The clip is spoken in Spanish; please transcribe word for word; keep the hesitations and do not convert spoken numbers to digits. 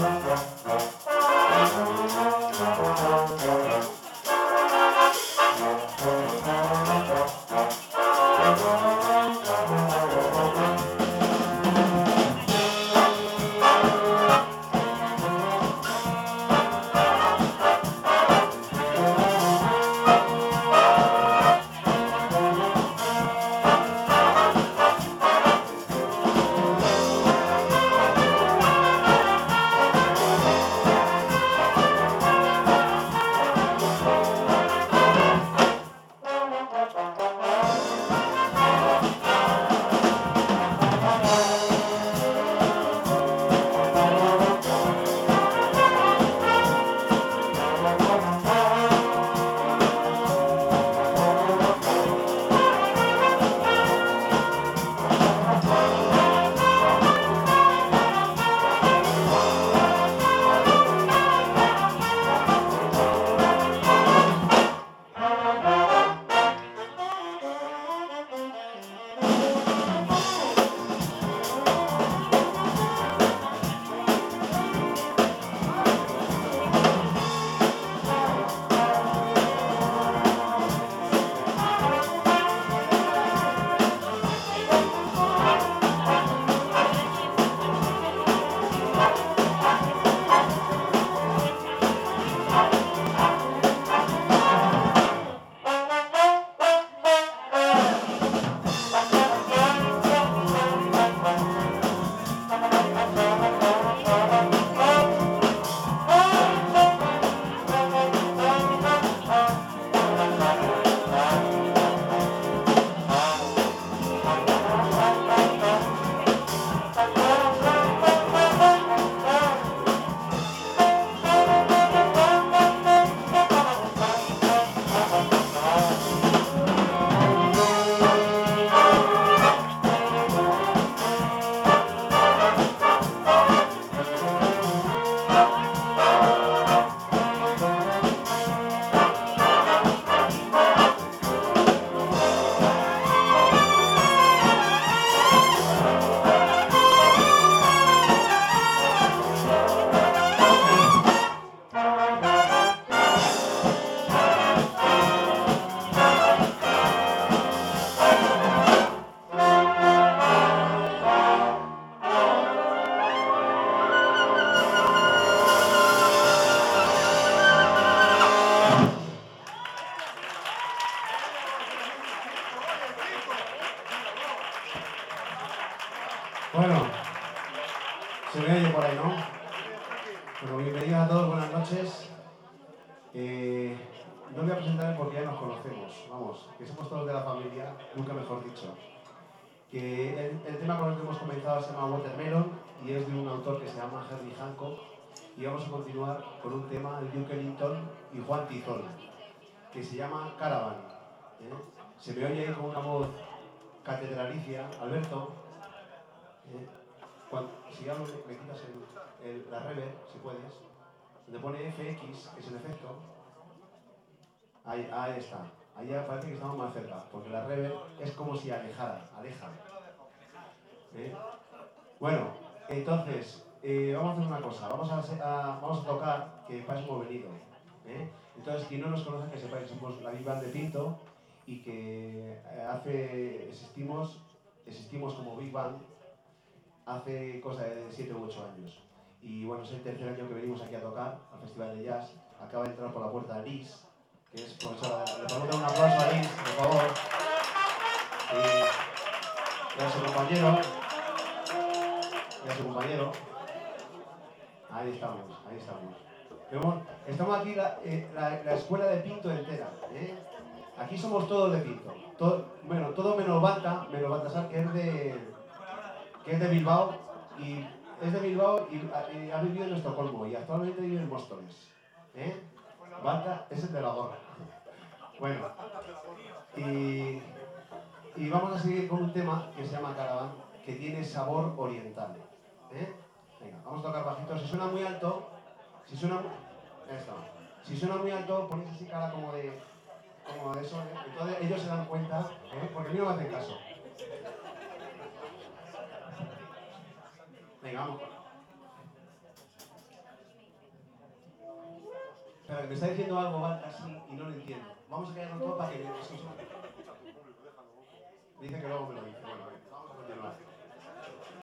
Bueno, se me oye por ahí, ¿no? Bueno, bienvenidos a todos, buenas noches. Eh, no voy a presentarme porque ya nos conocemos, vamos, que somos todos de la familia, nunca mejor dicho. Que el, el tema con el que hemos comenzado se llama Watermelon y es de un autor que se llama Herbie Hancock. Y vamos a continuar con un tema de Duke Ellington y Juan Tizón, que se llama Caravan. ¿eh? Se me oye ahí con una voz catedralicia, Alberto. ¿eh? Cuando, si hablo, me quitas el, el, la reverb, si puedes, donde pone F X, que es el efecto. Ahí, ahí está. Ahí ya parece que estamos más cerca, porque la reverb es como si alejara, aleja. ¿eh? Bueno, entonces, eh, vamos a hacer una cosa. Vamos a, a, vamos a tocar, que para eso hemos venido. ¿eh? Entonces, quien no nos conoce, que sepáis que somos la Big Band de Pinto y que hace, existimos, existimos como Big Band hace cosa de siete u ocho años. Y bueno, es el tercer año que venimos aquí a tocar al Festival de Jazz. Acaba de entrar por la puerta Liz, que es profesora de... Le podemos dar un aplauso a Liz, por favor. Y, y a su compañero. Y a su compañero. Ahí estamos, ahí estamos. Pero, estamos aquí, la, eh, la, la escuela de Pinto entera. ¿eh? Aquí somos todos de Pinto. Todo, bueno, todo menos Banta, menos Baltasar, que es de... que es de Bilbao, y es de Bilbao y, y ha vivido en Estocolmo y actualmente vive en Móstoles. ¿eh? Banda es el de la gorra. Bueno, y, y vamos a seguir con un tema que se llama Caravan, que tiene sabor oriental. ¿eh? Venga, vamos a tocar bajito. Si suena muy alto, si suena muy, esto, si suena muy alto, ponéis así cara como de, como de eso, ¿eh? Entonces ellos se dan cuenta, ¿eh? Porque a mí no me hacen caso. Venga, vamos. Espera, me está diciendo algo va, así y no lo entiendo. Vamos a quedarnos todos para que me escuchen. Me dice que luego me lo dice. Bueno,